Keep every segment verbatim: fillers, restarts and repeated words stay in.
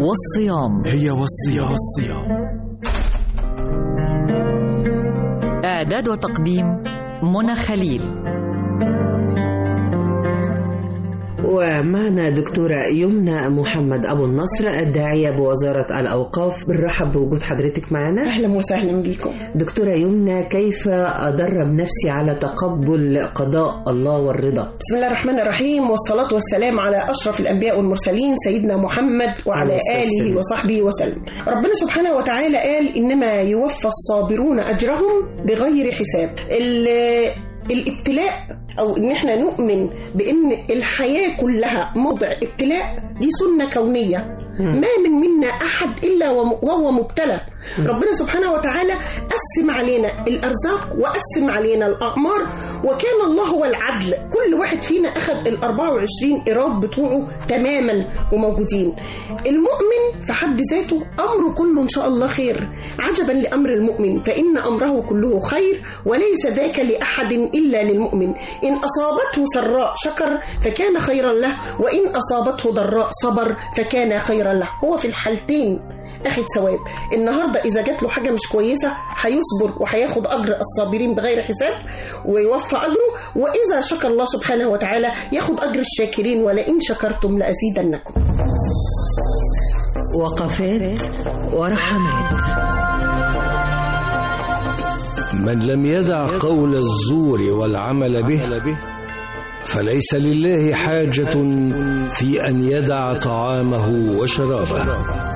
والصيام. هي والصيام. إعداد وتقديم منى خليل. ومعنا دكتورة يمنى محمد أبو النصر الداعية بوزارة الأوقاف. بنرحب بوجود حضرتك معنا. أهلا وسهلا بكم دكتورة يمنى، كيف أدرب نفسي على تقبل قضاء الله والرضا؟ بسم الله الرحمن الرحيم، والصلاة والسلام على أشرف الأنبياء والمرسلين سيدنا محمد وعلى آله وصحبه وسلم. ربنا سبحانه وتعالى قال إنما يوفى الصابرون أجرهم بغير حساب. الابتلاء أو إن إحنا نؤمن بإن الحياة كلها موضع ابتلاء، دي سنة كونية. ما من منا أحد إلا وهو مبتلى. ربنا سبحانه وتعالى قسم علينا الأرزاق وقسم علينا الأعمار، وكان الله هو العدل. كل واحد فينا أخذ الأربعة وعشرين إيراد بتوعه تماما وموجودين. المؤمن في حد ذاته أمره كله إن شاء الله خير. عجبا لأمر المؤمن فإن أمره كله خير وليس ذاك لأحد إلا للمؤمن. إن أصابته سراء شكر فكان خيرا له، وإن أصابته ضراء صبر فكان خيرا له. هو في الحالتين أخذ ثواب. النهاردة إذا جات له حاجة مش كويسة هيصبر وهياخد أجر الصابرين بغير حساب ويوفى أجره، وإذا شكر الله سبحانه وتعالى ياخد أجر الشاكرين، ولئن شكرتم لأزيدنكم. وقفات ورحمات. من لم يدع قول الزور والعمل به فليس لله حاجة في أن يدع طعامه وشرابه.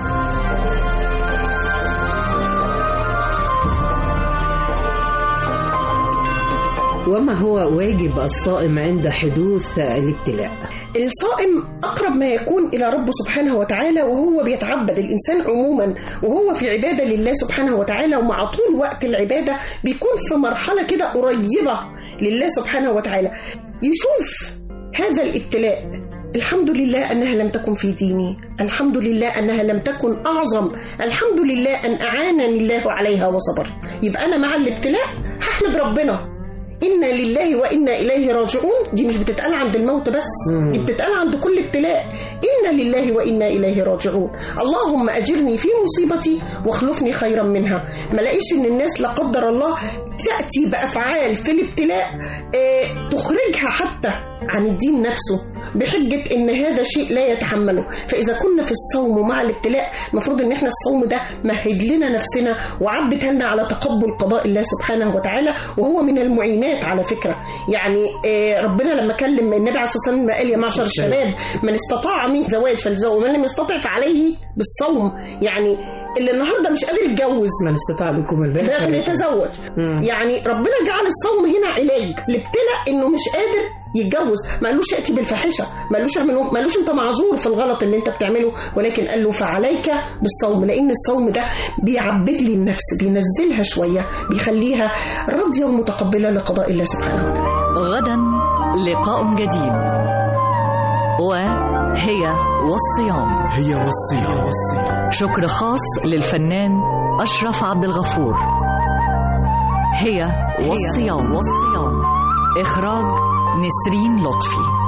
وما هو واجب الصائم عند حدوث الابتلاء؟ الصائم أقرب ما يكون إلى ربه سبحانه وتعالى وهو بيتعبد. الإنسان عموما وهو في عبادة لله سبحانه وتعالى، ومع طول وقت العبادة بيكون في مرحلة كده قريبة لله سبحانه وتعالى، يشوف هذا الابتلاء. الحمد لله أنها لم تكن في ديني، الحمد لله أنها لم تكن أعظم، الحمد لله أن أعانني الله عليها وصبر. يبقى أنا مع الابتلاء هحمد ربنا. إنا لله وإنا إليه راجعون دي مش بتتقال عند الموت بس، دي بتتقال عند كل ابتلاء. إنا لله وإنا إليه راجعون. اللهم أجرني في مصيبتي واخلفني خيرا منها. ما لاقيش إن الناس لا قدر الله تأتي بأفعال في الابتلاء اه تخرجها حتى عن الدين نفسه بحجة إن هذا شيء لا يتحمله. فإذا كنا في الصوم ومع الابتلاء مفروض إن إحنا الصوم ده مهد لنا نفسنا وعبتها لنا على تقبل قضاء الله سبحانه وتعالى، وهو من المعينات على فكرة. يعني ربنا لما كلم النبي عليه الصلاة والسلام قال يا معشر الشباب من استطاع منكم زواج فليتزوج ومن لم يستطع فعليه بالصوم. يعني اللي النهارده مش قادر يتجوز من استطاع منكم الباءة فليتزوج. يعني ربنا جعل الصوم هنا علاج الابتلاء، انه مش قادر يتجوز. ما قالوش ائتي بالفاحشه، ما قالوش اعمله، ما قالوش انت معذور في الغلط اللي انت بتعمله، ولكن قال له فعليك بالصوم، لان الصوم ده بيعبد لي النفس، بينزلها شويه، بيخليها راضيه ومتقبله لقضاء الله سبحانه وتعالى. غدا لقاء جديد وهي والصيام. هي والصيام. شكر خاص للفنان أشرف عبد الغفور. هي والصيام. والصيام إخراج نسرين لطفي.